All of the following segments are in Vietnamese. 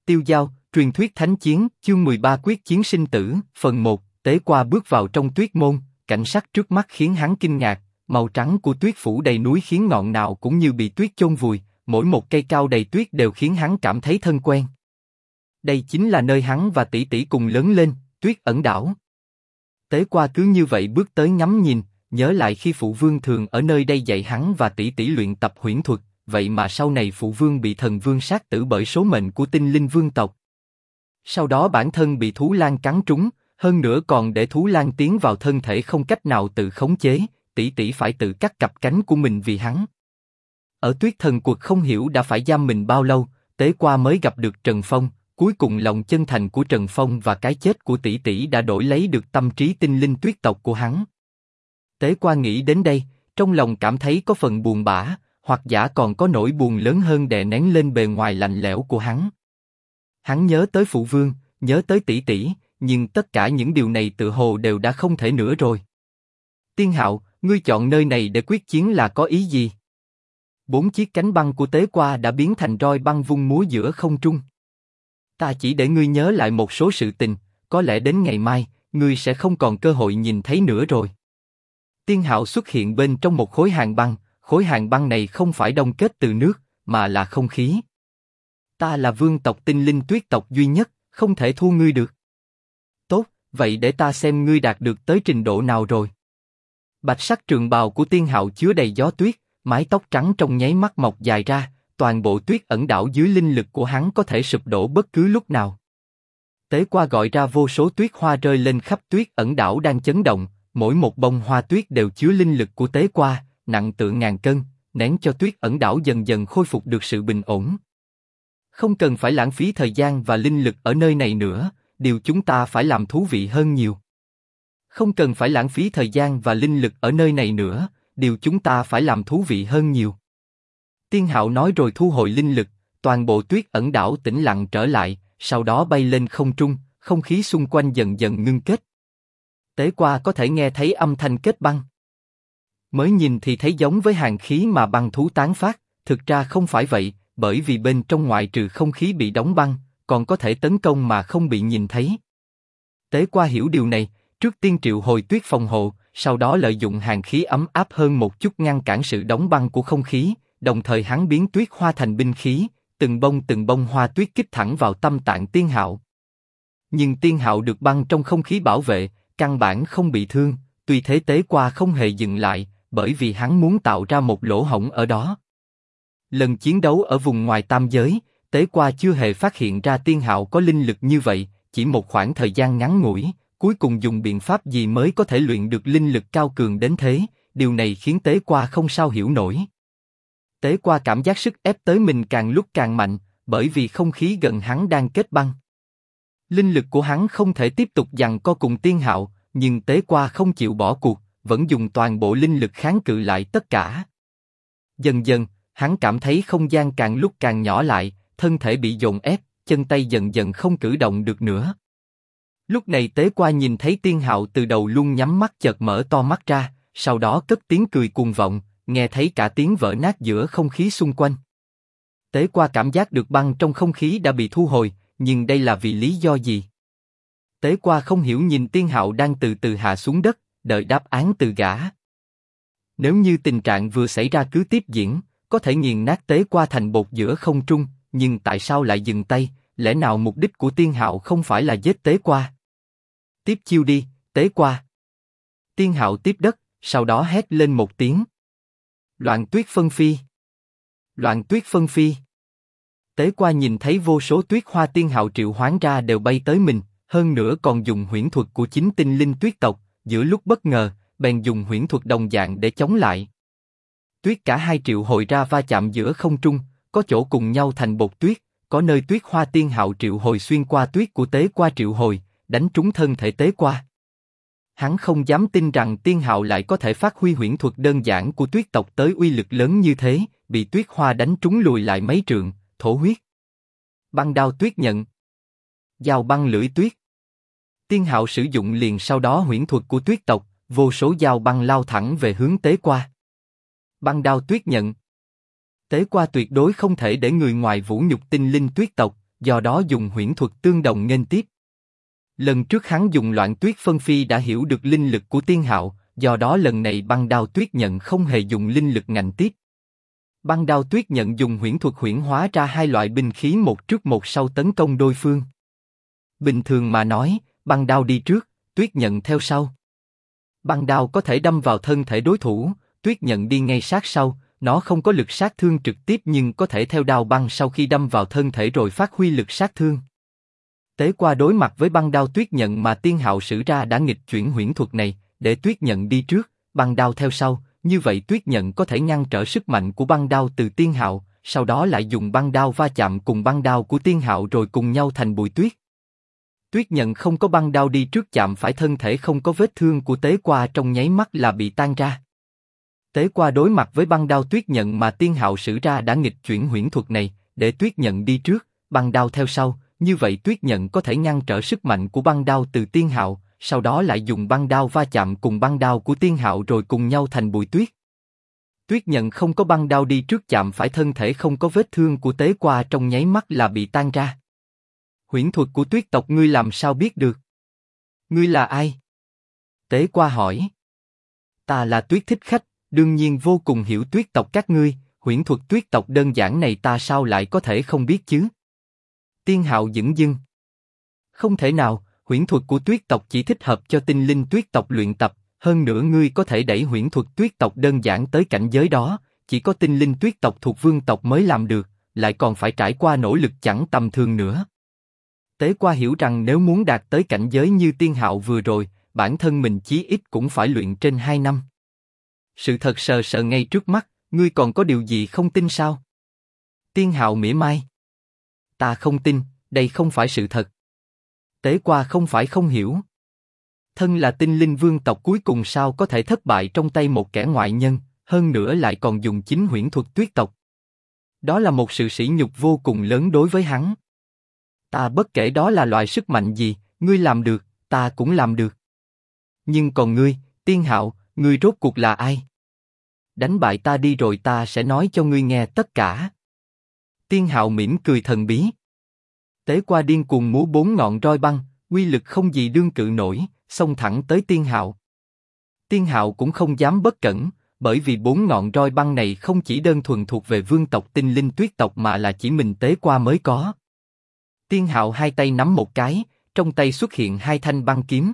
Tiêu Dao, truyền thuyết thánh chiến, chương 13 quyết chiến sinh tử, phần 1, Tế Qua bước vào trong tuyết môn, cảnh sắc trước mắt khiến hắn kinh ngạc, màu trắng của tuyết phủ đầy núi khiến ngọn nào cũng như bị tuyết chôn vùi, mỗi một cây cao đầy tuyết đều khiến hắn cảm thấy thân quen. Đây chính là nơi hắn và tỷ tỷ cùng lớn lên, Tuyết Ẩn Đảo. Tế Qua cứ như vậy bước tới ngắm nhìn, nhớ lại khi phụ vương thường ở nơi đây dạy hắn và tỷ tỷ luyện tập huyễn thuật, vậy mà sau này phụ vương bị thần vương sát tử bởi số mệnh của tinh linh vương tộc. Sau đó bản thân bị thú lang cắn trúng, hơn nữa còn để thú lang tiến vào thân thể không cách nào tự khống chế, tỷ tỷ phải tự cắt cặp cánh của mình vì hắn. Ở Tuyết Thần Quật không hiểu đã phải giam mình bao lâu, Tế Qua mới gặp được Trần Phong, cuối cùng lòng chân thành của Trần Phong và cái chết của tỷ tỷ đã đổi lấy được tâm trí tinh linh tuyết tộc của hắn. Tế Qua nghĩ đến đây, trong lòng cảm thấy có phần buồn bã, hoặc giả còn có nỗi buồn lớn hơn đè nén lên bề ngoài lạnh lẽo của hắn. Hắn nhớ tới phụ vương, nhớ tới tỷ tỷ, nhưng tất cả những điều này tự hồ đều đã không thể nữa rồi. Tiên Hạo, ngươi chọn nơi này để quyết chiến là có ý gì? 4 chiếc cánh băng của Tế Qua đã biến thành roi băng vung múa giữa không trung. Ta chỉ để ngươi nhớ lại một số sự tình, có lẽ đến ngày mai, ngươi sẽ không còn cơ hội nhìn thấy nữa rồi. Tiên Hạo xuất hiện bên trong một khối hàng băng này không phải đông kết từ nước, mà là không khí. Ta là vương tộc tinh linh tuyết tộc duy nhất, không thể thua ngươi được. Tốt, vậy để ta xem ngươi đạt được tới trình độ nào rồi. Bạch sắc trường bào của Tiên Hạo chứa đầy gió tuyết, mái tóc trắng trong nháy mắt mọc dài ra, toàn bộ Tuyết Ẩn Đảo dưới linh lực của hắn có thể sụp đổ bất cứ lúc nào. Tế Qua gọi ra vô số tuyết hoa rơi lên khắp Tuyết Ẩn Đảo đang chấn động, mỗi một bông hoa tuyết đều chứa linh lực của Tế Qua, nặng tựa ngàn cân, nén cho Tuyết Ẩn Đảo dần dần khôi phục được sự bình ổn. Không cần phải lãng phí thời gian và linh lực ở nơi này nữa, điều chúng ta phải làm thú vị hơn nhiều. Không cần phải lãng phí thời gian và linh lực ở nơi này nữa, điều chúng ta phải làm thú vị hơn nhiều. Tiên Hạo nói rồi thu hồi linh lực, toàn bộ Tuyết Ẩn Đảo tĩnh lặng trở lại, sau đó bay lên không trung, không khí xung quanh dần dần ngưng kết. Tế Qua có thể nghe thấy âm thanh kết băng. Mới nhìn thì thấy giống với hàn khí mà băng thú tán phát, thực ra không phải vậy, bởi vì bên trong ngoại trừ không khí bị đóng băng, còn có thể tấn công mà không bị nhìn thấy. Tế Qua hiểu điều này, trước tiên triệu hồi tuyết phòng hộ, sau đó lợi dụng hàn khí ấm áp hơn một chút ngăn cản sự đóng băng của không khí, đồng thời hắn biến tuyết hoa thành binh khí, từng bông hoa tuyết kích thẳng vào tâm tạng Tiên Hạo. Nhưng Tiên Hạo được băng trong không khí bảo vệ, căn bản không bị thương, tuy thế Tế Qua không hề dừng lại, bởi vì hắn muốn tạo ra một lỗ hổng ở đó. Lần chiến đấu ở vùng ngoài tam giới, Tế Qua chưa hề phát hiện ra Tiên Hạo có linh lực như vậy, chỉ một khoảng thời gian ngắn ngủi, cuối cùng dùng biện pháp gì mới có thể luyện được linh lực cao cường đến thế, điều này khiến Tế Qua không sao hiểu nổi. Tế Qua cảm giác sức ép tới mình càng lúc càng mạnh, bởi vì không khí gần hắn đang kết băng. Linh lực của hắn không thể tiếp tục giằng co cùng Tiên Hạo, nhưng Tế Qua không chịu bỏ cuộc, vẫn dùng toàn bộ linh lực kháng cự lại tất cả. Dần dần, hắn cảm thấy không gian càng lúc càng nhỏ lại, thân thể bị dồn ép, chân tay dần dần không cử động được nữa. Lúc này Tế Qua nhìn thấy Tiên Hạo từ đầu luôn nhắm mắt chợt mở to mắt ra, sau đó cất tiếng cười cuồng vọng, nghe thấy cả tiếng vỡ nát giữa không khí xung quanh. Tế Qua cảm giác được băng trong không khí đã bị thu hồi, nhưng đây là vì lý do gì? Tế Qua không hiểu nhìn Tiên Hạo đang từ từ hạ xuống đất, đợi đáp án từ gã. Nếu như tình trạng vừa xảy ra cứ tiếp diễn, có thể nghiền nát Tế Qua thành bột giữa không trung, nhưng tại sao lại dừng tay? Lẽ nào mục đích của Tiên Hạo không phải là giết Tế Qua? Tiếp chiêu đi, Tế Qua. Tiên Hạo tiếp đất, sau đó hét lên một tiếng. Loạn tuyết phân phi. Loạn tuyết phân phi. Tế Qua nhìn thấy vô số tuyết hoa Tiên Hạo triệu hoán ra đều bay tới mình, hơn nữa còn dùng huyễn thuật của chính tinh linh tuyết tộc, giữa lúc bất ngờ, bèn dùng huyễn thuật đồng dạng để chống lại. Tuyết cả hai triệu hồi ra va chạm giữa không trung, có chỗ cùng nhau thành bột tuyết, có nơi tuyết hoa Tiên Hạo triệu hồi xuyên qua tuyết của Tế Qua triệu hồi, đánh trúng thân thể Tế Qua. Hắn không dám tin rằng Tiên Hạo lại có thể phát huy huyễn thuật đơn giản của tuyết tộc tới uy lực lớn như thế, bị tuyết hoa đánh trúng lùi lại mấy trượng, thổ huyết. Băng đao tuyết nhận. Dao băng lưỡi tuyết. Tiên Hạo sử dụng liền sau đó huyễn thuật của tuyết tộc, vô số dao băng lao thẳng về hướng Tế Qua. Băng đao tuyết nhận. Tế Qua tuyệt đối không thể để người ngoài vũ nhục tinh linh tuyết tộc, do đó dùng huyễn thuật tương đồng nghênh tiếp. Lần trước hắn dùng loạn tuyết phân phi đã hiểu được linh lực của Tiên Hạo, do đó lần này băng đao tuyết nhận không hề dùng linh lực ngạnh tiếp. Băng đao tuyết nhận dùng huyễn thuật huyễn hóa ra hai loại binh khí một trước một sau tấn công đối phương. Bình thường mà nói, băng đao đi trước, tuyết nhận theo sau. Băng đao có thể đâm vào thân thể đối thủ, tuyết nhận đi ngay sát sau, nó không có lực sát thương trực tiếp nhưng có thể theo đao băng sau khi đâm vào thân thể rồi phát huy lực sát thương. Tế qua đối mặt với băng đao tuyết nhận mà Tiên Hạo sử ra đã nghịch chuyển huyễn thuật này, để tuyết nhận đi trước, băng đao theo sau, như vậy tuyết nhận có thể ngăn trở sức mạnh của băng đao từ Tiên Hạo, sau đó lại dùng băng đao va chạm cùng băng đao của Tiên Hạo rồi cùng nhau thành bụi tuyết. Tuyết nhận không có băng đao đi trước chạm phải thân thể không có vết thương của Tế qua trong nháy mắt là bị tan ra. Tế qua đối mặt với băng đao tuyết nhận mà Tiên Hạo sử ra đã nghịch chuyển huyễn thuật này, để tuyết nhận đi trước, băng đao theo sau, như vậy tuyết nhận có thể ngăn trở sức mạnh của băng đao từ Tiên Hạo, sau đó lại dùng băng đao va chạm cùng băng đao của Tiên Hạo rồi cùng nhau thành bụi tuyết. Tuyết nhận không có băng đao đi trước chạm phải thân thể không có vết thương của Tế qua trong nháy mắt là bị tan ra. Huyễn thuật của tuyết tộc ngươi làm sao biết được? Ngươi là ai? Tế qua hỏi. Ta là Tuyết Thích Khách, đương nhiên vô cùng hiểu tuyết tộc các ngươi, huyễn thuật tuyết tộc đơn giản này ta sao lại có thể không biết chứ? Tiên Hạo dửng dưng. Không thể nào, huyễn thuật của tuyết tộc chỉ thích hợp cho tinh linh tuyết tộc luyện tập, hơn nữa ngươi có thể đẩy huyễn thuật tuyết tộc đơn giản tới cảnh giới đó, chỉ có tinh linh tuyết tộc thuộc vương tộc mới làm được, lại còn phải trải qua nỗ lực chẳng tầm thường nữa. Tế qua hiểu rằng nếu muốn đạt tới cảnh giới như Tiên Hạo vừa rồi, bản thân mình chí ít cũng phải luyện trên 2 năm. Sự thật sờ sờ ngay trước mắt, ngươi còn có điều gì không tin sao? Tiên Hạo mỉa mai. Ta không tin, đây không phải sự thật. Tế qua không phải không hiểu. Thân là tinh linh vương tộc cuối cùng sao có thể thất bại trong tay một kẻ ngoại nhân, hơn nữa lại còn dùng chính huyễn thuật tuyết tộc. Đó là một sự sỉ nhục vô cùng lớn đối với hắn. Ta bất kể đó là loại sức mạnh gì, ngươi làm được, ta cũng làm được. Nhưng còn ngươi, Tiên Hạo, ngươi rốt cuộc là ai? Đánh bại ta đi rồi ta sẽ nói cho ngươi nghe tất cả. Tiên Hạo mỉm cười thần bí. Tế qua điên cuồng múa 4 ngọn roi băng, uy lực không gì đương cự nổi, xông thẳng tới Tiên Hạo. Tiên Hạo cũng không dám bất cẩn, bởi vì 4 ngọn roi băng này không chỉ đơn thuần thuộc về vương tộc tinh linh tuyết tộc mà là chỉ mình Tế qua mới có. Tiên Hạo hai tay nắm một cái, trong tay xuất hiện 2 thanh băng kiếm.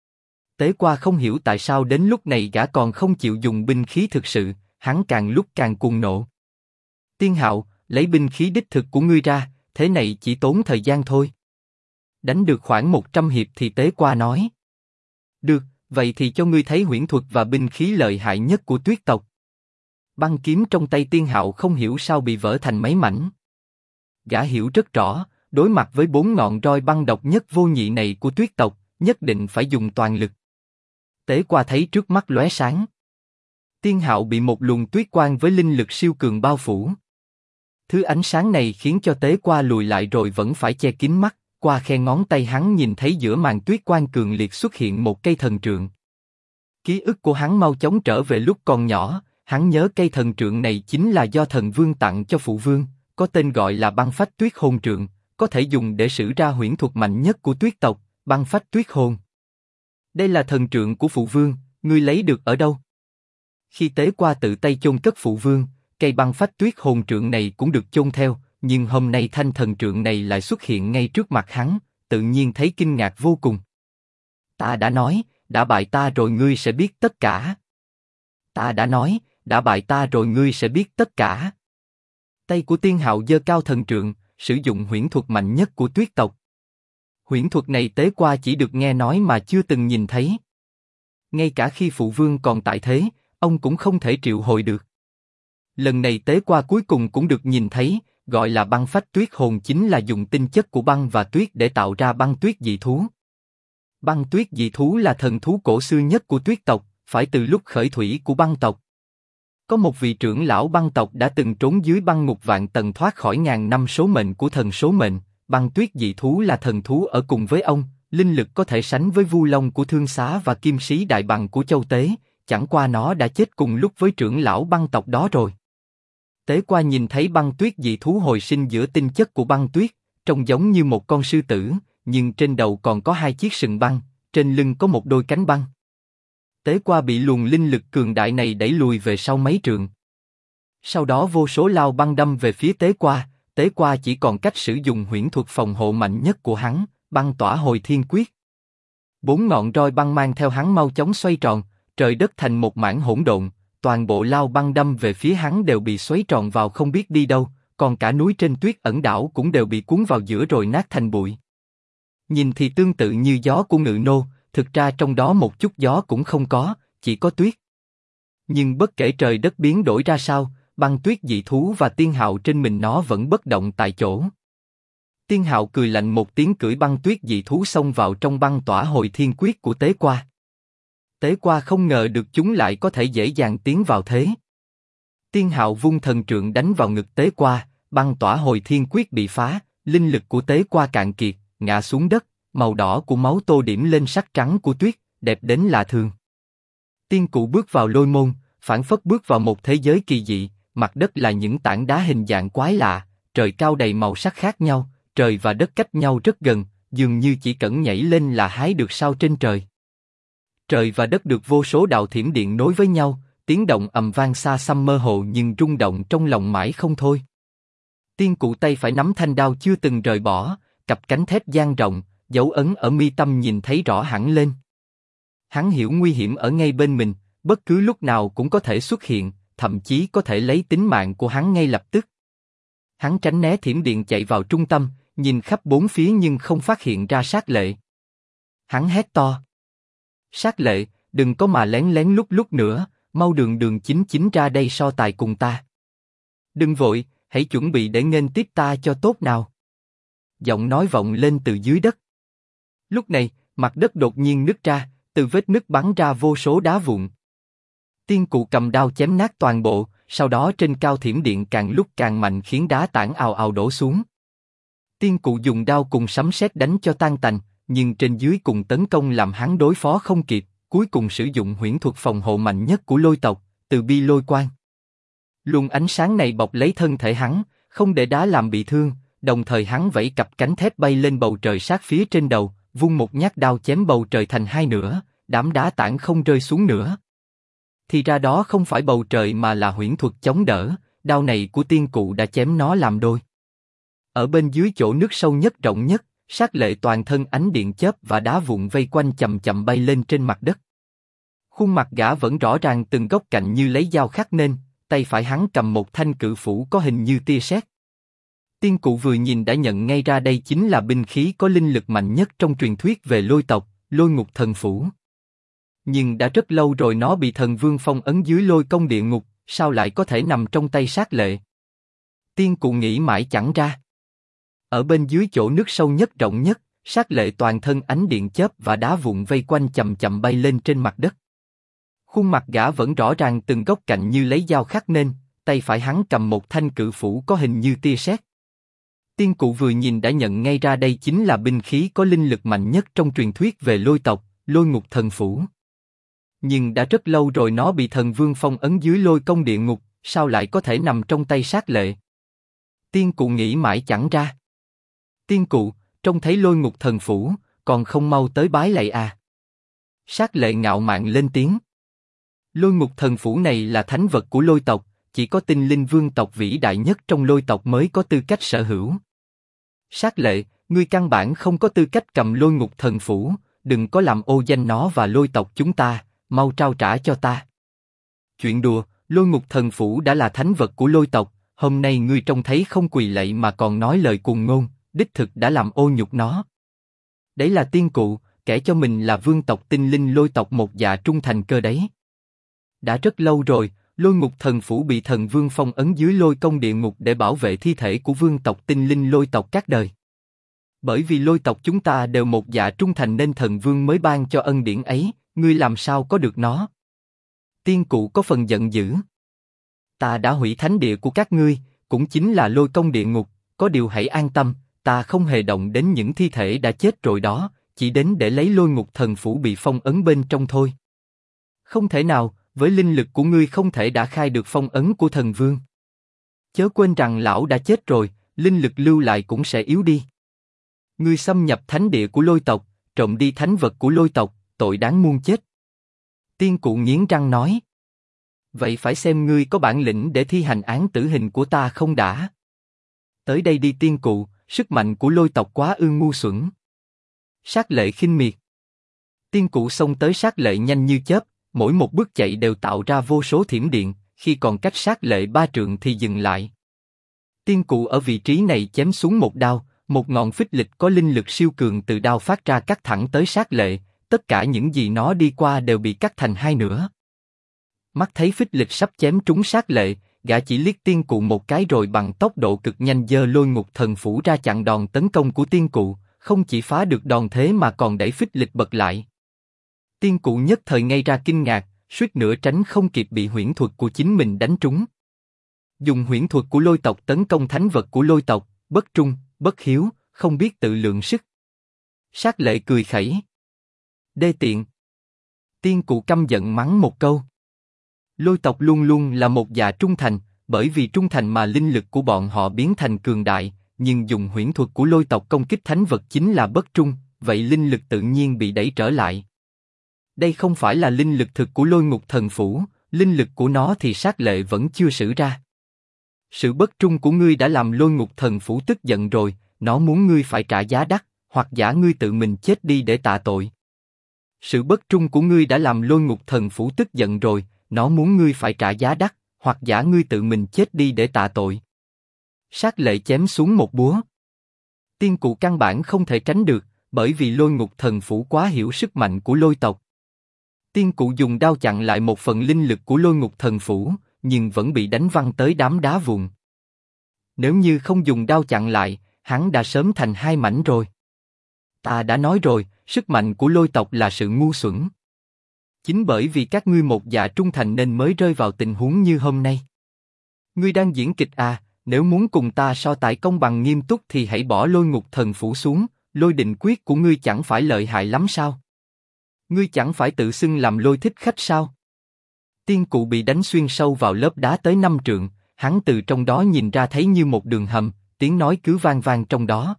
Tế qua không hiểu tại sao đến lúc này gã còn không chịu dùng binh khí thực sự, hắn càng lúc càng cuồng nộ. Tiên Hạo, lấy binh khí đích thực của ngươi ra, thế này chỉ tốn thời gian thôi. Đánh được khoảng 100 hiệp thì Tế qua nói. Được, vậy thì cho ngươi thấy huyễn thuật và binh khí lợi hại nhất của tuyết tộc. Băng kiếm trong tay Tiên Hạo không hiểu sao bị vỡ thành mấy mảnh. Gã hiểu rất rõ, đối mặt với 4 ngọn roi băng độc nhất vô nhị này của tuyết tộc, nhất định phải dùng toàn lực. Tế qua thấy trước mắt lóe sáng. Tiên Hạo bị một luồng tuyết quang với linh lực siêu cường bao phủ. Thứ ánh sáng này khiến cho Tế qua lùi lại rồi vẫn phải che kín mắt, qua khe ngón tay hắn nhìn thấy giữa màn tuyết quang cường liệt xuất hiện một cây thần trượng. Ký ức của hắn mau chóng trở về lúc còn nhỏ, hắn nhớ cây thần trượng này chính là do thần vương tặng cho phụ vương, có tên gọi là băng phách tuyết hồn trượng, có thể dùng để sử ra huyễn thuật mạnh nhất của tuyết tộc, băng phách tuyết hồn. Đây là thần trượng của phụ vương, ngươi lấy được ở đâu? Khi Tế qua tự tay chôn cất phụ vương, cây băng phách tuyết hồn trượng này cũng được chôn theo, nhưng hôm nay thanh thần trượng này lại xuất hiện ngay trước mặt hắn, tự nhiên thấy kinh ngạc vô cùng. Ta đã nói, đã bại ta rồi ngươi sẽ biết tất cả. Ta đã nói, đã bại ta rồi ngươi sẽ biết tất cả. Tay của Tiên Hạo giơ cao thần trượng, sử dụng huyễn thuật mạnh nhất của tuyết tộc. Huyễn thuật này Tế qua chỉ được nghe nói mà chưa từng nhìn thấy. Ngay cả khi phụ vương còn tại thế, ông cũng không thể triệu hồi được. Lần này Tế qua cuối cùng cũng được nhìn thấy, gọi là băng phách tuyết hồn chính là dùng tinh chất của băng và tuyết để tạo ra băng tuyết dị thú. Băng tuyết dị thú là thần thú cổ xưa nhất của tuyết tộc, phải từ lúc khởi thủy của băng tộc. Có một vị trưởng lão băng tộc đã từng trốn dưới băng ngục vạn tầng thoát khỏi ngàn năm số mệnh của thần số mệnh. Băng tuyết dị thú là thần thú ở cùng với ông, linh lực có thể sánh với Vu Long của Thương Xá và Kim Sĩ Đại Bằng của Châu Tế, chẳng qua nó đã chết cùng lúc với trưởng lão băng tộc đó rồi. Tế qua nhìn thấy băng tuyết dị thú hồi sinh giữa tinh chất của băng tuyết, trông giống như một con sư tử, nhưng trên đầu còn có hai chiếc sừng băng, trên lưng có một đôi cánh băng. Tế Qua bị luồng linh lực cường đại này đẩy lùi về sau mấy trượng. Sau đó vô số lao băng đâm về phía Tế Qua chỉ còn cách sử dụng huyễn thuật phòng hộ mạnh nhất của hắn, băng tỏa hồi thiên quyết. 4 ngọn roi băng mang theo hắn mau chóng xoay tròn, trời đất thành một mảng hỗn độn, toàn bộ lao băng đâm về phía hắn đều bị xoáy tròn vào không biết đi đâu, còn cả núi trên tuyết ẩn đảo cũng đều bị cuốn vào giữa rồi nát thành bụi. Nhìn thì tương tự như gió của Ngự Nô, thực ra trong đó một chút gió cũng không có, chỉ có tuyết. Nhưng bất kể trời đất biến đổi ra sao, băng tuyết dị thú và Tiên Hạo trên mình nó vẫn bất động tại chỗ. Tiên Hạo cười lạnh một tiếng cưỡi băng tuyết dị thú xông vào trong băng tỏa hồi thiên quyết của Tế Qua. Tế Qua không ngờ được chúng lại có thể dễ dàng tiến vào thế. Tiên Hạo vung thần trượng đánh vào ngực Tế Qua, băng tỏa hồi thiên quyết bị phá, linh lực của Tế Qua cạn kiệt, ngã xuống đất, màu đỏ của máu tô điểm lên sắc trắng của tuyết, đẹp đến lạ thường. Tiên Cụ bước vào lôi môn, phảng phất bước vào một thế giới kỳ dị, mặt đất là những tảng đá hình dạng quái lạ, trời cao đầy màu sắc khác nhau, trời và đất cách nhau rất gần, dường như chỉ cần nhảy lên là hái được sao trên trời. Trời và đất được vô số đạo thiểm điện nối với nhau, tiếng động ầm vang xa xăm mơ hồ nhưng rung động trong lòng mãi không thôi. Tiên Cụ tay phải nắm thanh đao chưa từng rời bỏ, cặp cánh thép dang rộng, dấu ấn ở mi tâm nhìn thấy rõ hẳn lên. Hắn hiểu nguy hiểm ở ngay bên mình, bất cứ lúc nào cũng có thể xuất hiện, thậm chí có thể lấy tính mạng của hắn ngay lập tức. Hắn tránh né thiểm điện chạy vào trung tâm, nhìn khắp bốn phía nhưng không phát hiện ra Sát Lệ. Hắn hét to: Sát Lệ, đừng có mà lén lén lúc nữa, mau đường đường chính chính ra đây so tài cùng ta. Đừng vội, hãy chuẩn bị để nghênh tiếp ta cho tốt nào. Giọng nói vọng lên từ dưới đất. Lúc này, mặt đất đột nhiên nứt ra, từ vết nứt bắn ra vô số đá vụn. Tiên Cụ cầm đao chém nát toàn bộ, sau đó trên cao thiểm điện càng lúc càng mạnh khiến đá tảng ào ào đổ xuống. Tiên Cụ dùng đao cùng sấm sét đánh cho tan tành, nhưng trên dưới cùng tấn công làm hắn đối phó không kịp, cuối cùng sử dụng huyễn thuật phòng hộ mạnh nhất của lôi tộc, Từ Bi Lôi Quang. Luồng ánh sáng này bọc lấy thân thể hắn, không để đá làm bị thương, đồng thời hắn vẫy cặp cánh thép bay lên bầu trời sát phía trên đầu, vung một nhát đao chém bầu trời thành hai nửa, đám đá tảng không rơi xuống nữa. Thì ra đó không phải bầu trời mà là huyễn thuật chống đỡ, đao này của Tiên Cụ đã chém nó làm đôi. Ở bên dưới chỗ nước sâu nhất rộng nhất, Sát Lệ toàn thân ánh điện chớp và đá vụn vây quanh chậm chậm bay lên trên mặt đất. Khuôn mặt gã vẫn rõ ràng từng góc cạnh như lấy dao khắc nên, tay phải hắn cầm một thanh cự phủ có hình như tia sét. Tiên Cụ vừa nhìn đã nhận ngay ra đây chính là binh khí có linh lực mạnh nhất trong truyền thuyết về lôi tộc, Lôi Ngục Thần Phủ. Nhưng đã rất lâu rồi nó bị Thần Vương phong ấn dưới Lôi Công Địa Ngục, sao lại có thể nằm trong tay Sát Lệ? Tiên Cụ nghĩ mãi chẳng ra. Ở bên dưới chỗ nước sâu nhất rộng nhất, Sát Lệ toàn thân ánh điện chớp và đá vụn vây quanh chậm chậm bay lên trên mặt đất. Khuôn mặt gã vẫn rõ ràng từng góc cạnh như lấy dao khắc nên, tay phải hắn cầm một thanh cự phủ có hình như tia sét. Tiên Cụ vừa nhìn đã nhận ngay ra đây chính là binh khí có linh lực mạnh nhất trong truyền thuyết về lôi tộc, Lôi Ngục Thần Phủ. Nhưng đã rất lâu rồi nó bị Thần Vương phong ấn dưới Lôi Công Địa Ngục, sao lại có thể nằm trong tay Sát Lệ? Tiên Cụ nghĩ mãi chẳng ra. Tiên Cụ, trông thấy Lôi Ngục Thần Phủ, còn không mau tới bái lạy à? Sát Lệ ngạo mạn lên tiếng. Lôi Ngục Thần Phủ này là thánh vật của lôi tộc, chỉ có Tinh Linh Vương tộc vĩ đại nhất trong lôi tộc mới có tư cách sở hữu. Sát Lệ, ngươi căn bản không có tư cách cầm Lôi Ngục Thần Phủ, đừng có làm ô danh nó và lôi tộc chúng ta, mau trao trả cho ta. Chuyện đùa, Lôi Ngục Thần Phủ đã là thánh vật của lôi tộc, hôm nay ngươi trông thấy không quỳ lạy mà còn nói lời cuồng ngôn, đích thực đã làm ô nhục nó. Đấy là Tiên Cụ, kể cho mình là vương tộc Tinh Linh lôi tộc một dạ trung thành cơ đấy. Đã rất lâu rồi, Lôi Ngục Thần Phủ bị Thần Vương phong ấn dưới Lôi Công Địa Ngục để bảo vệ thi thể của vương tộc Tinh Linh lôi tộc các đời. Bởi vì lôi tộc chúng ta đều một dạ trung thành nên Thần Vương mới ban cho ân điển ấy, ngươi làm sao có được nó? Tiên Cụ có phần giận dữ. Ta đã hủy thánh địa của các ngươi, cũng chính là Lôi Công Địa Ngục, có điều hãy an tâm, ta không hề động đến những thi thể đã chết rồi đó, chỉ đến để lấy Lôi Ngục Thần Phủ bị phong ấn bên trong thôi. Không thể nào, với linh lực của ngươi không thể đã khai được phong ấn của Thần Vương. Chớ quên rằng lão đã chết rồi, linh lực lưu lại cũng sẽ yếu đi. Ngươi xâm nhập thánh địa của lôi tộc, trộm đi thánh vật của lôi tộc, tội đáng muôn chết. Tiên cụ nghiến răng nói. Vậy phải xem ngươi có bản lĩnh để thi hành án tử hình của ta không đã. Tới đây đi tiên cụ, sức mạnh của lôi tộc quá ư ngu xuẩn. Sát lệ khinh miệt. Tiên cụ xông tới sát lệ nhanh như chớp, mỗi một bước chạy đều tạo ra vô số thiểm điện, khi còn cách sát lệ 3 trượng thì dừng lại. Tiên cụ ở vị trí này chém xuống một đao, một ngọn phích lịch có linh lực siêu cường từ đao phát ra cắt thẳng tới sát lệ, tất cả những gì nó đi qua đều bị cắt thành hai nửa. Mắt thấy phích lịch sắp chém trúng sát lệ, gã chỉ liếc tiên cụ một cái rồi bằng tốc độ cực nhanh giơ lôi ngục thần phủ ra chặn đòn tấn công của tiên cụ, không chỉ phá được đòn thế mà còn đẩy phích lịch bật lại. Tiên cụ nhất thời ngây ra kinh ngạc, suýt nữa tránh không kịp bị huyễn thuật của chính mình đánh trúng. Dùng huyễn thuật của lôi tộc tấn công thánh vật của lôi tộc, bất trung, bất hiếu, không biết tự lượng sức. Sát lệ cười khẩy. Đê tiện. Tiên cụ căm giận mắng một câu. Lôi tộc luôn luôn là một dạ trung thành, bởi vì trung thành mà linh lực của bọn họ biến thành cường đại, nhưng dùng huyễn thuật của lôi tộc công kích thánh vật chính là bất trung, vậy linh lực tự nhiên bị đẩy trở lại. Đây không phải là linh lực thực của lôi ngục thần phủ, linh lực của nó thì sát lệ vẫn chưa sử ra. Sự bất trung của ngươi đã làm lôi ngục thần phủ tức giận rồi, nó muốn ngươi phải trả giá đắt, hoặc giả ngươi tự mình chết đi để tạ tội. Sự bất trung của ngươi đã làm lôi ngục thần phủ tức giận rồi, nó muốn ngươi phải trả giá đắt, hoặc giả ngươi tự mình chết đi để tạ tội. Sát lệ chém xuống một búa. Tiên cụ căn bản không thể tránh được, bởi vì lôi ngục thần phủ quá hiểu sức mạnh của lôi tộc. Tiên cụ dùng đao chặn lại một phần linh lực của lôi ngục thần phủ, nhưng vẫn bị đánh văng tới đám đá vụn. Nếu như không dùng đao chặn lại, hắn đã sớm thành hai mảnh rồi. Ta đã nói rồi, sức mạnh của lôi tộc là sự ngu xuẩn. Chính bởi vì các ngươi một dạ trung thành nên mới rơi vào tình huống như hôm nay. Ngươi đang diễn kịch à? Nếu muốn cùng ta so tài công bằng nghiêm túc thì hãy bỏ lôi ngục thần phủ xuống. Lôi định quyết của ngươi chẳng phải lợi hại lắm sao? Ngươi chẳng phải tự xưng làm lôi thích khách sao? Tiên cụ bị đánh xuyên sâu vào lớp đá tới 5 trượng, hắn từ trong đó nhìn ra thấy như một đường hầm, tiếng nói cứ vang vang trong đó.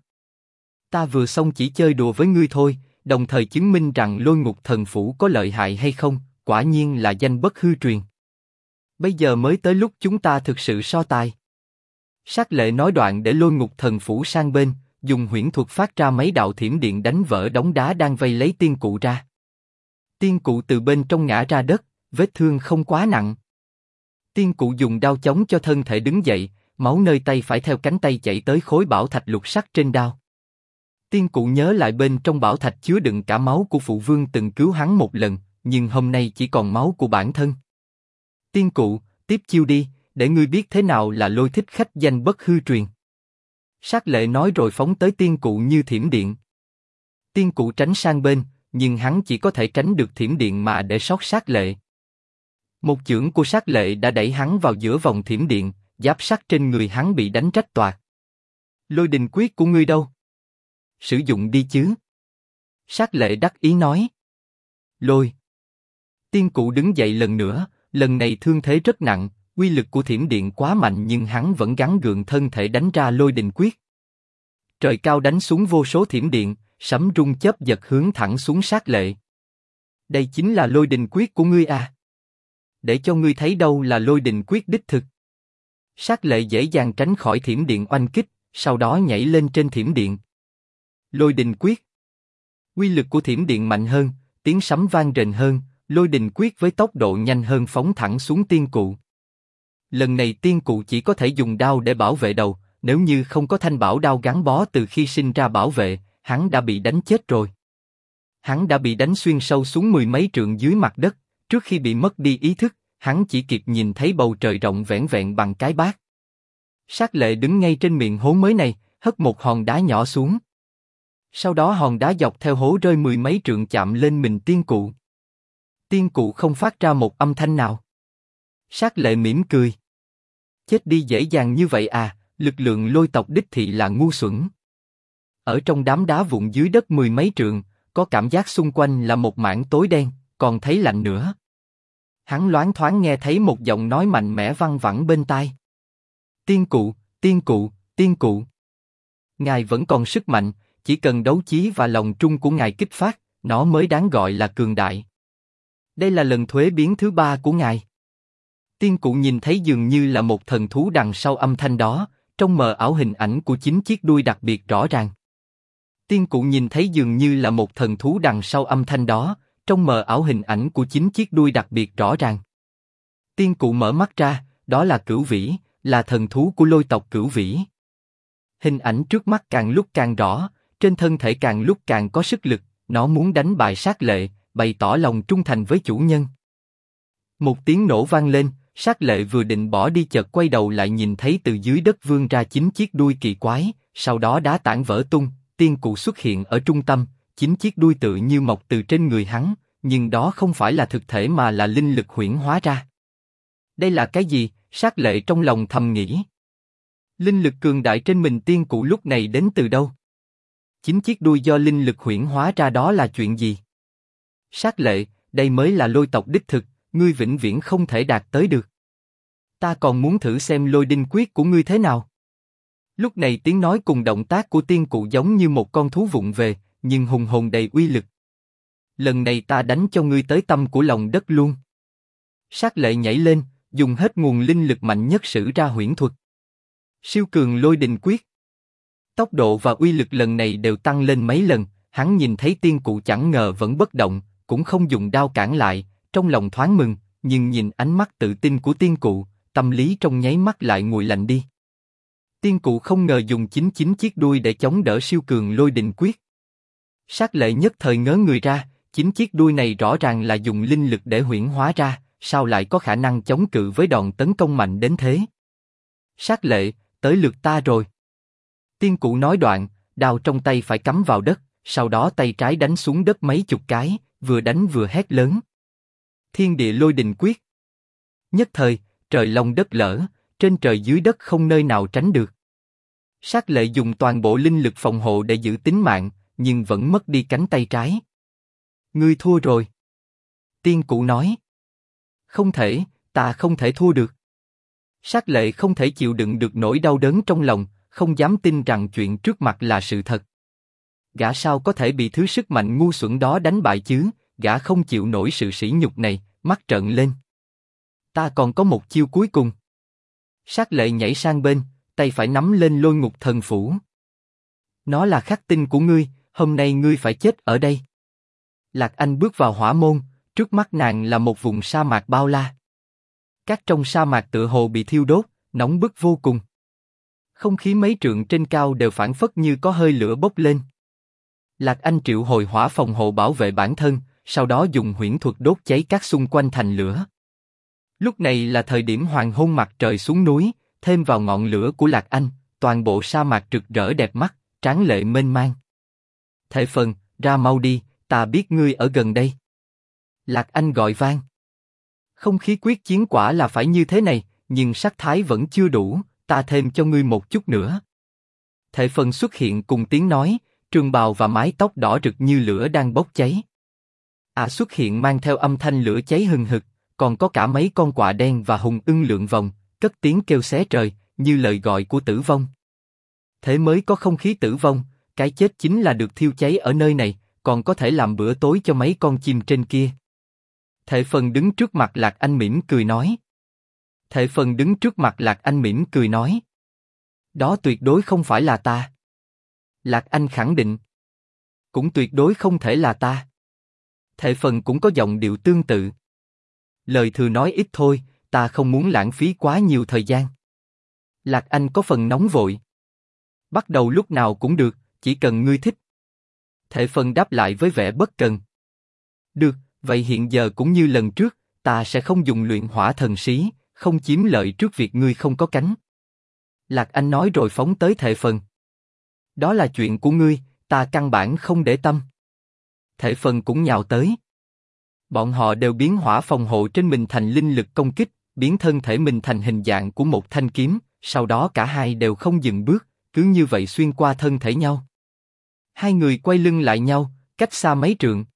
Ta vừa xong chỉ chơi đùa với ngươi thôi, đồng thời chứng minh rằng lôi ngục thần phủ có lợi hại hay không, quả nhiên là danh bất hư truyền. Bây giờ mới tới lúc chúng ta thực sự so tài. Sát lệ nói đoạn để lôi ngục thần phủ sang bên, dùng huyễn thuật phát ra mấy đạo thiểm điện đánh vỡ đống đá đang vây lấy tiên cụ ra. Tiên cụ từ bên trong ngã ra đất, vết thương không quá nặng. Tiên cụ dùng đao chống cho thân thể đứng dậy, máu nơi tay phải theo cánh tay chảy tới khối bảo thạch lục sắc trên đao. Tiên cụ nhớ lại bên trong bảo thạch chứa đựng cả máu của phụ vương từng cứu hắn một lần, nhưng hôm nay chỉ còn máu của bản thân. Tiên cụ, tiếp chiêu đi, để ngươi biết thế nào là lôi thích khách danh bất hư truyền. Sát lệ nói rồi phóng tới tiên cụ như thiểm điện. Tiên cụ tránh sang bên, nhưng hắn chỉ có thể tránh được thiểm điện mà để sót sát lệ. Một chưởng của sát lệ đã đẩy hắn vào giữa vòng thiểm điện, giáp sắt trên người hắn bị đánh rách toạc. Lôi đình quyết của ngươi đâu? Sử dụng đi chứ. Sát lệ đắc ý nói. Lôi. Tiên cụ đứng dậy lần nữa, lần này thương thế rất nặng, uy lực của thiểm điện quá mạnh nhưng hắn vẫn gắng gượng thân thể đánh ra lôi đình quyết. Trời cao đánh xuống vô số thiểm điện, sấm rung chớp giật hướng thẳng xuống sát lệ. Đây chính là lôi đình quyết của ngươi à? Để cho ngươi thấy đâu là lôi đình quyết đích thực. Sát lệ dễ dàng tránh khỏi thiểm điện oanh kích, sau đó nhảy lên trên thiểm điện. Lôi đình quyết. Uy lực của thiểm điện mạnh hơn, tiếng sấm vang rền hơn, lôi đình quyết với tốc độ nhanh hơn phóng thẳng xuống tiên cụ. Lần này tiên cụ chỉ có thể dùng đao để bảo vệ đầu, nếu như không có thanh bảo đao gắn bó từ khi sinh ra bảo vệ, hắn đã bị đánh chết rồi. Hắn đã bị đánh xuyên sâu xuống 10 mấy trượng dưới mặt đất, trước khi bị mất đi ý thức, hắn chỉ kịp nhìn thấy bầu trời rộng vẻn vẹn bằng cái bát. Sát lệ đứng ngay trên miệng hố mới này, hất một hòn đá nhỏ xuống. Sau đó hòn đá dọc theo hố rơi 10 mấy trượng chạm lên mình tiên cụ. Tiên cụ không phát ra một âm thanh nào. Sát lệ mỉm cười. Chết đi dễ dàng như vậy à, lực lượng lôi tộc đích thị là ngu xuẩn. Ở trong đám đá vụn dưới đất 10 mấy trượng, có cảm giác xung quanh là một mảng tối đen, còn thấy lạnh nữa. Hắn loáng thoáng nghe thấy một giọng nói mạnh mẽ văng vẳng bên tai. Tiên cụ, tiên cụ, tiên cụ. Ngài vẫn còn sức mạnh, chỉ cần đấu chí và lòng trung của ngài kích phát, nó mới đáng gọi là cường đại. Đây là lần thuế biến thứ 3 của ngài. Tiên cụ nhìn thấy dường như là một thần thú đằng sau âm thanh đó, trong mờ ảo hình ảnh của 9 chiếc đuôi đặc biệt rõ ràng. Tiên cụ nhìn thấy dường như là một thần thú đằng sau âm thanh đó, trong mờ ảo hình ảnh của 9 chiếc đuôi đặc biệt rõ ràng. Tiên cụ mở mắt ra, đó là Cửu Vĩ, là thần thú của lôi tộc Cửu Vĩ. Hình ảnh trước mắt càng lúc càng rõ, trên thân thể càng lúc càng có sức lực, nó muốn đánh bại Sát Lệ, bày tỏ lòng trung thành với chủ nhân. Một tiếng nổ vang lên, Sát Lệ vừa định bỏ đi chợt quay đầu lại nhìn thấy từ dưới đất vươn ra 9 chiếc đuôi kỳ quái, sau đó đá tảng vỡ tung, tiên cụ xuất hiện ở trung tâm, 9 chiếc đuôi tựa như mọc từ trên người hắn, nhưng đó không phải là thực thể mà là linh lực huyễn hóa ra. Đây là cái gì? Sát Lệ trong lòng thầm nghĩ. Linh lực cường đại trên mình tiên cụ lúc này đến từ đâu? 9 chiếc đuôi do linh lực huyễn hóa ra đó là chuyện gì? Sát Lệ, đây mới là lôi tộc đích thực, ngươi vĩnh viễn không thể đạt tới được. Ta còn muốn thử xem lôi đinh quyết của ngươi thế nào. Lúc này tiếng nói cùng động tác của tiên cụ giống như một con thú vụng về, nhưng hùng hồn đầy uy lực. Lần này ta đánh cho ngươi tới tâm của lòng đất luôn. Sát Lệ nhảy lên, dùng hết nguồn linh lực mạnh nhất sử ra huyễn thuật. Siêu cường lôi đình quyết. Tốc độ và uy lực lần này đều tăng lên mấy lần, hắn nhìn thấy tiên cụ chẳng ngờ vẫn bất động, cũng không dùng đao cản lại, trong lòng thoáng mừng, nhưng nhìn ánh mắt tự tin của tiên cụ, tâm lý trong nháy mắt lại nguội lạnh đi. Tiên cụ không ngờ dùng 99 chiếc đuôi để chống đỡ siêu cường lôi đình quyết. Sát Lệ nhất thời ngớ người ra, 9 chiếc đuôi này rõ ràng là dùng linh lực để huyễn hóa ra, sao lại có khả năng chống cự với đòn tấn công mạnh đến thế? Sát Lệ, tới lượt ta rồi. Tiên cụ nói đoạn, đao trong tay phải cắm vào đất, sau đó tay trái đánh xuống đất mấy chục cái, vừa đánh vừa hét lớn. Thiên địa lôi đình quyết. Nhất thời, trời long đất lở, trên trời dưới đất không nơi nào tránh được. Sát Lệ dùng toàn bộ linh lực phòng hộ để giữ tính mạng, nhưng vẫn mất đi cánh tay trái. Ngươi thua rồi. Tiên cụ nói. Không thể, ta không thể thua được. Sát Lệ không thể chịu đựng được nỗi đau đớn trong lòng, không dám tin rằng chuyện trước mặt là sự thật. Gã sao có thể bị thứ sức mạnh ngu xuẩn đó đánh bại chứ? Gã không chịu nổi sự sỉ nhục này, mắt trợn lên. Ta còn có một chiêu cuối cùng. Sát Lệ nhảy sang bên, tay phải nắm lên Lôi Ngục Thần Phủ. Nó là khắc tinh của ngươi, hôm nay ngươi phải chết ở đây. Lạc Anh bước vào hỏa môn, trước mắt nàng là một vùng sa mạc bao la. Cát trong sa mạc tựa hồ bị thiêu đốt, nóng bức vô cùng. Không khí mấy trượng trên cao đều phảng phất như có hơi lửa bốc lên. Lạc Anh triệu hồi hỏa phòng hộ bảo vệ bản thân, sau đó dùng huyễn thuật đốt cháy cát xung quanh thành lửa. Lúc này là thời điểm hoàng hôn mặt trời xuống núi, thêm vào ngọn lửa của Lạc Anh, toàn bộ sa mạc rực rỡ đẹp mắt, tráng lệ mênh mang. Thể Phần, ra mau đi, ta biết ngươi ở gần đây. Lạc Anh gọi vang. Không khí quyết chiến quả là phải như thế này, nhưng sắc thái vẫn chưa đủ, ta thêm cho ngươi một chút nữa. Thể Phần xuất hiện cùng tiếng nói, trường bào và mái tóc đỏ rực như lửa đang bốc cháy. Xuất hiện mang theo âm thanh lửa cháy hừng hực, còn có cả mấy con quạ đen và hùng ưng lượn vòng, cất tiếng kêu xé trời, như lời gọi của tử vong. Thế mới có không khí tử vong, cái chết chính là được thiêu cháy ở nơi này, còn có thể làm bữa tối cho mấy con chim trên kia. Thể Phần đứng trước mặt Lạc Anh mỉm cười nói. Thể Phần đứng trước mặt Lạc Anh mỉm cười nói. Đó tuyệt đối không phải là ta. Lạc Anh khẳng định. Cũng tuyệt đối không thể là ta. Thể Phần cũng có giọng điệu tương tự. Lời thừa nói ít thôi, ta không muốn lãng phí quá nhiều thời gian. Lạc Anh có phần nóng vội. Bắt đầu lúc nào cũng được, chỉ cần ngươi thích. Thể Phần đáp lại với vẻ bất cần. Được, vậy hiện giờ cũng như lần trước, ta sẽ không dùng luyện hỏa thần sĩ, không chiếm lợi trước việc ngươi không có cánh. Lạc Anh nói rồi phóng tới Thể Phần. Đó là chuyện của ngươi, ta căn bản không để tâm. Thể Phần cũng nhào tới. Bọn họ đều biến hỏa phòng hộ trên mình thành linh lực công kích, biến thân thể mình thành hình dạng của một thanh kiếm, sau đó cả hai đều không dừng bước, cứ như vậy xuyên qua thân thể nhau. Hai người quay lưng lại nhau, cách xa mấy trượng.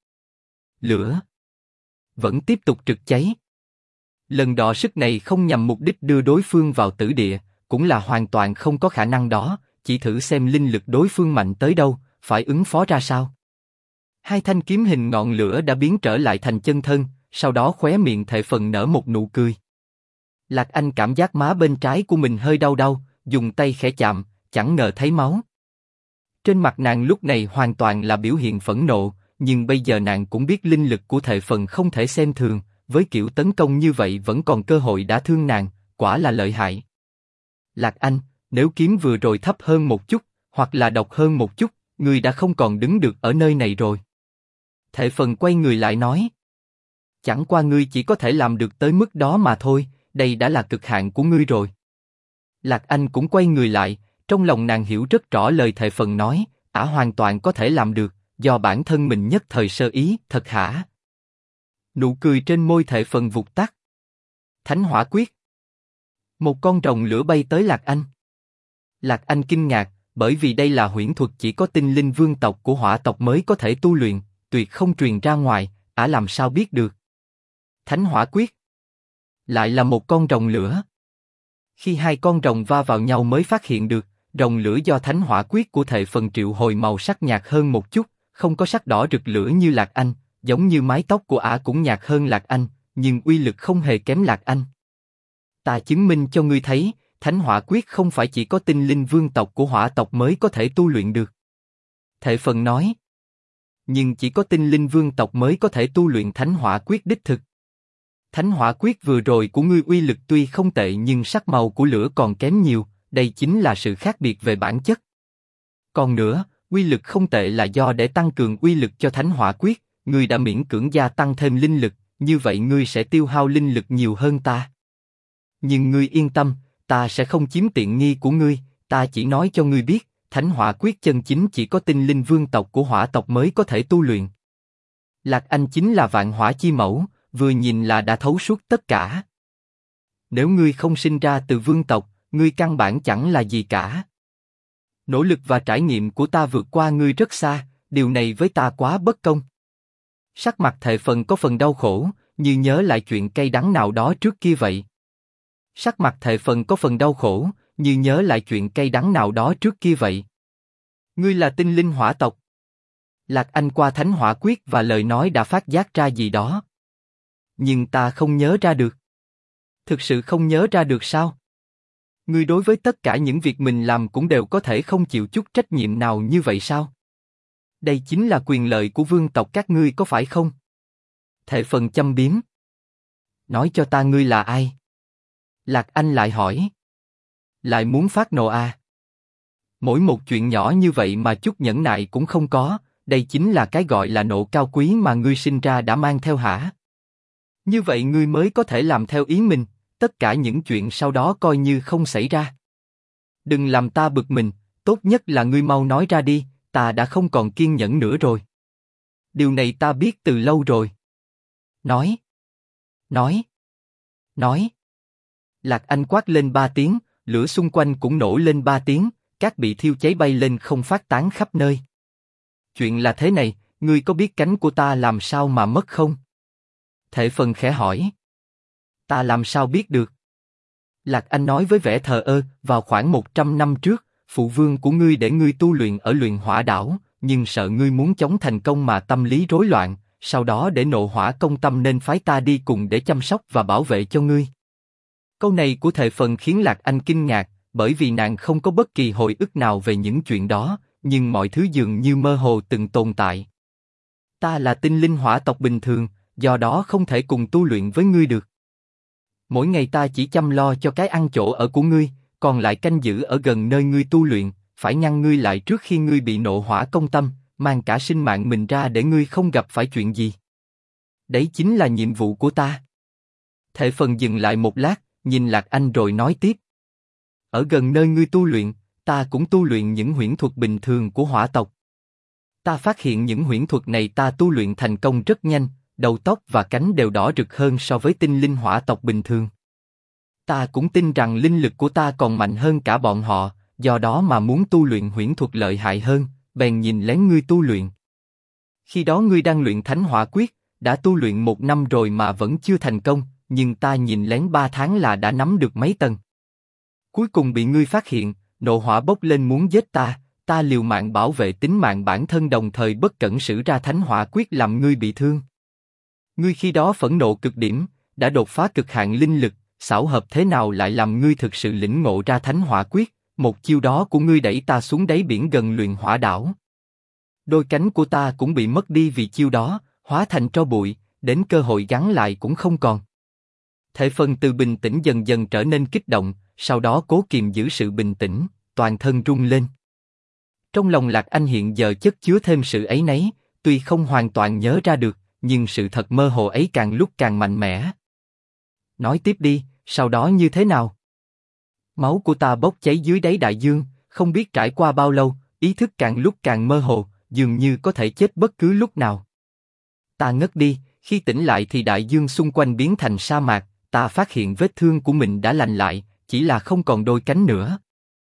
Lửa vẫn tiếp tục trực cháy. Lần đọ sức này không nhằm mục đích đưa đối phương vào tử địa, cũng là hoàn toàn không có khả năng đó, chỉ thử xem linh lực đối phương mạnh tới đâu, phải ứng phó ra sao? Hai thanh kiếm hình ngọn lửa đã biến trở lại thành chân thân, sau đó khóe miệng Thệ Phần nở một nụ cười. Lạc Anh cảm giác má bên trái của mình hơi đau đau, dùng tay khẽ chạm, chẳng ngờ thấy máu. Trên mặt nàng lúc này hoàn toàn là biểu hiện phẫn nộ, nhưng bây giờ nàng cũng biết linh lực của Thệ Phần không thể xem thường, với kiểu tấn công như vậy vẫn còn cơ hội đả thương nàng, quả là lợi hại. Lạc Anh, nếu kiếm vừa rồi thấp hơn một chút, hoặc là độc hơn một chút, ngươi đã không còn đứng được ở nơi này rồi. Thệ Phần quay người lại nói. Chẳng qua ngươi chỉ có thể làm được tới mức đó mà thôi, đây đã là cực hạn của ngươi rồi. Lạc Anh cũng quay người lại, trong lòng nàng hiểu rất rõ lời Thệ Phần nói, ả hoàn toàn có thể làm được, do bản thân mình nhất thời sơ ý, thật hả? Nụ cười trên môi Thệ Phần vụt tắt. Thánh Hỏa Quyết. Một con rồng lửa bay tới Lạc Anh. Lạc Anh kinh ngạc, bởi vì đây là huyễn thuật chỉ có tinh linh vương tộc của hỏa tộc mới có thể tu luyện, tuyệt không truyền ra ngoài, ả làm sao biết được? Thánh Hỏa Quyết. Lại là một con rồng lửa. Khi hai con rồng va vào nhau mới phát hiện được, rồng lửa do Thánh Hỏa Quyết của Thệ Phần triệu hồi màu sắc nhạt hơn một chút, không có sắc đỏ rực lửa như Lạc Anh, giống như mái tóc của ả cũng nhạt hơn Lạc Anh, nhưng uy lực không hề kém Lạc Anh. Ta chứng minh cho ngươi thấy, Thánh Hỏa Quyết không phải chỉ có tinh linh vương tộc của hỏa tộc mới có thể tu luyện được. Thệ Phần nói. Nhưng chỉ có tinh linh vương tộc mới có thể tu luyện Thánh Hỏa Quyết đích thực. Thánh Hỏa Quyết vừa rồi của ngươi uy lực tuy không tệ nhưng sắc màu của lửa còn kém nhiều, đây chính là sự khác biệt về bản chất. Còn nữa, uy lực không tệ là do để tăng cường uy lực cho Thánh Hỏa Quyết, ngươi đã miễn cưỡng gia tăng thêm linh lực, như vậy ngươi sẽ tiêu hao linh lực nhiều hơn ta. Nhưng ngươi yên tâm, ta sẽ không chiếm tiện nghi của ngươi, ta chỉ nói cho ngươi biết, Thánh Hỏa Quyết chân chính chỉ có tinh linh vương tộc của hỏa tộc mới có thể tu luyện. Lạc Anh chính là vạn hỏa chi mẫu, vừa nhìn là đã thấu suốt tất cả. Nếu ngươi không sinh ra từ vương tộc, ngươi căn bản chẳng là gì cả. Nỗ lực và trải nghiệm của ta vượt qua ngươi rất xa, điều này với ta quá bất công. Sắc mặt Thệ Phần có phần đau khổ, như nhớ lại chuyện cay đắng nào đó trước kia vậy. Sắc mặt Thệ Phần có phần đau khổ, như nhớ lại chuyện cay đắng nào đó trước kia vậy. Ngươi là tinh linh hỏa tộc. Lạc Anh qua Thánh Hỏa Quyết và lời nói đã phát giác ra gì đó. Nhưng ta không nhớ ra được. Thực sự không nhớ ra được sao? Ngươi đối với tất cả những việc mình làm cũng đều có thể không chịu chút trách nhiệm nào như vậy sao? Đây chính là quyền lợi của vương tộc các ngươi có phải không? Thệ Phần châm biếm. Nói cho ta ngươi là ai? Lạc Anh lại hỏi. Lại muốn phát nộ à? Mỗi một chuyện nhỏ như vậy mà chút nhẫn nại cũng không có, đây chính là cái gọi là nộ cao quý mà ngươi sinh ra đã mang theo hả? Như vậy ngươi mới có thể làm theo ý mình, tất cả những chuyện sau đó coi như không xảy ra. Đừng làm ta bực mình, tốt nhất là ngươi mau nói ra đi, ta đã không còn kiên nhẫn nữa rồi. Điều này ta biết từ lâu rồi. Nói. Nói. Nói. Lạc Anh quát lên 3 tiếng, lửa xung quanh cũng nổ lên 3 tiếng, cát bị thiêu cháy bay lên không phát tán khắp nơi. Chuyện là thế này, ngươi có biết cánh của ta làm sao mà mất không? Thệ Phần khẽ hỏi. Ta làm sao biết được? Lạc Anh nói với vẻ thờ ơ, vào khoảng 100 năm trước, phụ vương của ngươi để ngươi tu luyện ở Luyện Hỏa Đảo, nhưng sợ ngươi muốn chống thành công mà tâm lý rối loạn, sau đó để nộ hỏa công tâm nên phái ta đi cùng để chăm sóc và bảo vệ cho ngươi. Câu này của Thệ Phần khiến Lạc Anh kinh ngạc, bởi vì nàng không có bất kỳ hồi ức nào về những chuyện đó, nhưng mọi thứ dường như mơ hồ từng tồn tại. Ta là tinh linh hỏa tộc bình thường, do đó không thể cùng tu luyện với ngươi được. Mỗi ngày ta chỉ chăm lo cho cái ăn chỗ ở của ngươi, còn lại canh giữ ở gần nơi ngươi tu luyện, phải ngăn ngươi lại trước khi ngươi bị nộ hỏa công tâm, mang cả sinh mạng mình ra để ngươi không gặp phải chuyện gì. Đấy chính là nhiệm vụ của ta. Thệ Phần dừng lại một lát, nhìn Lạc Anh rồi nói tiếp. Ở gần nơi ngươi tu luyện, ta cũng tu luyện những huyễn thuật bình thường của hỏa tộc. Ta phát hiện những huyễn thuật này ta tu luyện thành công rất nhanh, đầu tóc và cánh đều đỏ rực hơn so với tinh linh hỏa tộc bình thường. Ta cũng tin rằng linh lực của ta còn mạnh hơn cả bọn họ, do đó mà muốn tu luyện huyễn thuật lợi hại hơn, bèn nhìn lén ngươi tu luyện. Khi đó ngươi đang luyện Thánh Hỏa Quyết, đã tu luyện 1 năm rồi mà vẫn chưa thành công, nhưng ta nhìn lén 3 tháng là đã nắm được mấy tầng. Cuối cùng bị ngươi phát hiện, nộ hỏa bốc lên muốn giết ta, ta liều mạng bảo vệ tính mạng bản thân đồng thời bất cẩn sử ra thánh hỏa quyết làm ngươi bị thương. Ngươi khi đó phẫn nộ cực điểm, đã đột phá cực hạn linh lực, xảo hợp thế nào lại làm ngươi thực sự lĩnh ngộ ra thánh hỏa quyết, một chiêu đó của ngươi đẩy ta xuống đáy biển gần luyện hỏa đảo. Đôi cánh của ta cũng bị mất đi vì chiêu đó, hóa thành tro bụi, đến cơ hội gắn lại cũng không còn. Thể phần từ bình tĩnh dần dần trở nên kích động, sau đó cố kìm giữ sự bình tĩnh, toàn thân rung lên. Trong lòng Lạc Anh hiện giờ chất chứa thêm sự áy náy, tuy không hoàn toàn nhớ ra được, nhưng sự thật mơ hồ ấy càng lúc càng mạnh mẽ. Nói tiếp đi, sau đó như thế nào? Máu của ta bốc cháy dưới đáy đại dương, không biết trải qua bao lâu, ý thức càng lúc càng mơ hồ, dường như có thể chết bất cứ lúc nào. Ta ngất đi, khi tỉnh lại thì đại dương xung quanh biến thành sa mạc, ta phát hiện vết thương của mình đã lành lại, chỉ là không còn đôi cánh nữa.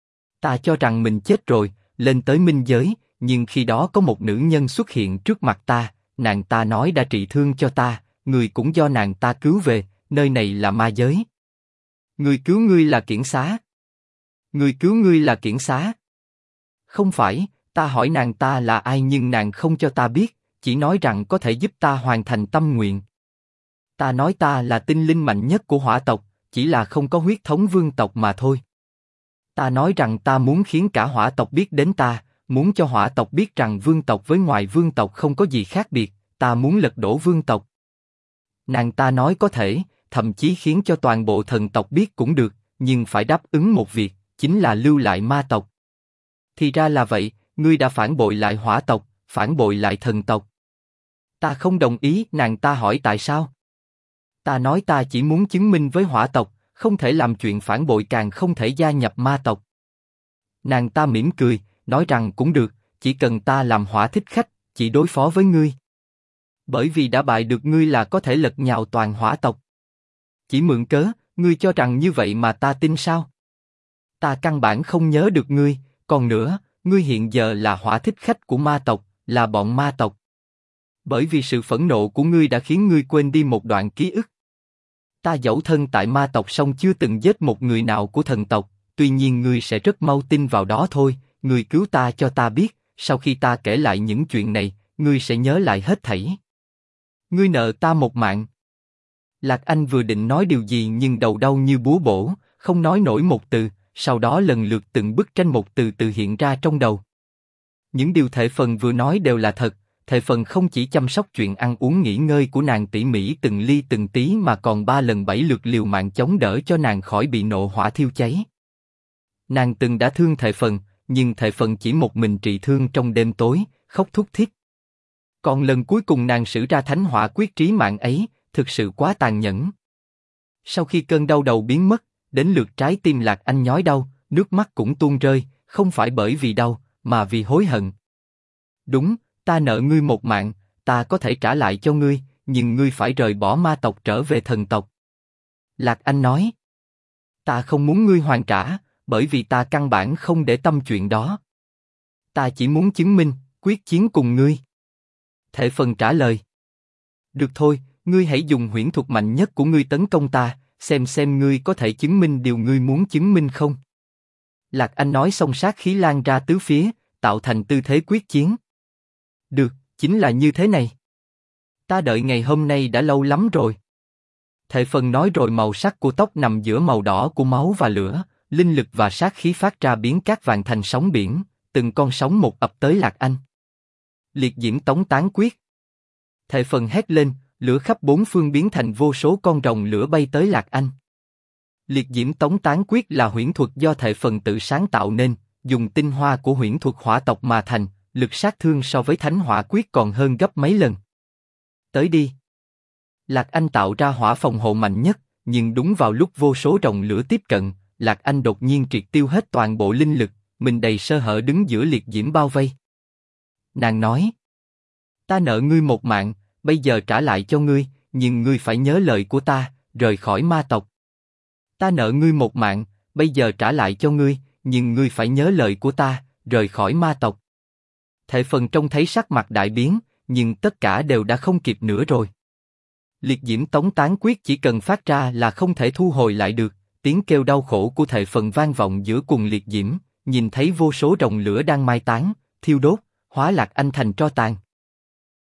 Ta cho rằng mình chết rồi, lên tới minh giới, nhưng khi đó có một nữ nhân xuất hiện trước mặt ta, nàng ta nói đã trị thương cho ta, người cũng do nàng ta cứu về, nơi này là ma giới. Người cứu ngươi là Kiển Xá. Người cứu ngươi là Kiển Xá. Không phải, ta hỏi nàng ta là ai nhưng nàng không cho ta biết, chỉ nói rằng có thể giúp ta hoàn thành tâm nguyện. Ta nói ta là tinh linh mạnh nhất của hỏa tộc, chỉ là không có huyết thống vương tộc mà thôi. Ta nói rằng ta muốn khiến cả hỏa tộc biết đến ta, muốn cho hỏa tộc biết rằng vương tộc với ngoài vương tộc không có gì khác biệt, ta muốn lật đổ vương tộc. Nàng ta nói có thể, thậm chí khiến cho toàn bộ thần tộc biết cũng được, nhưng phải đáp ứng một việc, chính là lưu lại ma tộc. Thì ra là vậy, ngươi đã phản bội lại hỏa tộc, phản bội lại thần tộc. Ta không đồng ý, nàng ta hỏi tại sao? Ta nói ta chỉ muốn chứng minh với hỏa tộc, không thể làm chuyện phản bội càng không thể gia nhập ma tộc. Nàng ta mỉm cười, nói rằng cũng được, chỉ cần ta làm hỏa thích khách, chỉ đối phó với ngươi. Bởi vì đã bại được ngươi là có thể lật nhào toàn hỏa tộc. Chỉ mượn cớ, ngươi cho rằng như vậy mà ta tin sao? Ta căn bản không nhớ được ngươi, còn nữa, ngươi hiện giờ là hỏa thích khách của ma tộc, là bọn ma tộc. Bởi vì sự phẫn nộ của ngươi đã khiến ngươi quên đi một đoạn ký ức. Ta dẫu thân tại ma tộc song chưa từng giết một người nào của thần tộc, tuy nhiên ngươi sẽ rất mau tin vào đó thôi, ngươi cứu ta cho ta biết, sau khi ta kể lại những chuyện này, ngươi sẽ nhớ lại hết thảy. Ngươi nợ ta một mạng. Lạc Anh vừa định nói điều gì nhưng đầu đau như búa bổ, không nói nổi một từ, sau đó lần lượt từng bức tranh một từ từ hiện ra trong đầu. Những điều Thệ Phần vừa nói đều là thật, Thệ Phần không chỉ chăm sóc chuyện ăn uống nghỉ ngơi của nàng tỉ mỉ từng ly từng tí mà còn 3 lần 7 lượt liều mạng chống đỡ cho nàng khỏi bị nộ hỏa thiêu cháy. Nàng từng đã thương Thệ Phần, nhưng Thệ Phần chỉ một mình trị thương trong đêm tối, khóc thút thít. Còn lần cuối cùng nàng sử ra thánh hỏa quyết trí mạng ấy, thực sự quá tàn nhẫn. Sau khi cơn đau đầu biến mất, đến lượt trái tim Lạc Anh nhói đau, nước mắt cũng tuôn rơi, không phải bởi vì đau, mà vì hối hận. Đúng, ta nợ ngươi một mạng, ta có thể trả lại cho ngươi, nhưng ngươi phải rời bỏ ma tộc trở về thần tộc. Lạc Anh nói, ta không muốn ngươi hoàn trả, bởi vì ta căn bản không để tâm chuyện đó. Ta chỉ muốn chứng minh, quyết chiến cùng ngươi. Thệ Phần trả lời, được thôi, ngươi hãy dùng huyễn thuật mạnh nhất của ngươi tấn công ta, xem ngươi có thể chứng minh điều ngươi muốn chứng minh không. Lạc Anh nói xong sát khí lan ra tứ phía, tạo thành tư thế quyết chiến. Được, chính là như thế này. Ta đợi ngày hôm nay đã lâu lắm rồi. Thệ Phần nói rồi màu sắc của tóc nằm giữa màu đỏ của máu và lửa, linh lực và sát khí phát ra biến cát vàng thành sóng biển, từng con sóng một ập tới Lạc Anh. Liệt diễm tống tán quyết. Thệ Phần hét lên, lửa khắp bốn phương biến thành vô số con rồng lửa bay tới Lạc Anh. Liệt diễm tống tán quyết là huyễn thuật do Thệ Phần tự sáng tạo nên, dùng tinh hoa của huyễn thuật hỏa tộc mà thành, lực sát thương so với thánh hỏa quyết còn hơn gấp mấy lần. Tới đi. Lạc Anh tạo ra hỏa phòng hộ mạnh nhất, nhưng đúng vào lúc vô số rồng lửa tiếp cận, Lạc Anh đột nhiên triệt tiêu hết toàn bộ linh lực, mình đầy sơ hở đứng giữa liệt diễm bao vây. Nàng nói, ta nợ ngươi một mạng, bây giờ trả lại cho ngươi, nhưng ngươi phải nhớ lời của ta, rời khỏi ma tộc. Ta nợ ngươi một mạng, bây giờ trả lại cho ngươi, nhưng ngươi phải nhớ lời của ta, rời khỏi ma tộc. Thệ Phần trông thấy sắc mặt đại biến, nhưng tất cả đều đã không kịp nữa rồi. Liệt diễm tống tán quyết chỉ cần phát ra là không thể thu hồi lại được, tiếng kêu đau khổ của Thệ Phần vang vọng giữa cùng liệt diễm, nhìn thấy vô số rồng lửa đang mai tán, thiêu đốt, hóa Lạc Anh thành tro tàn,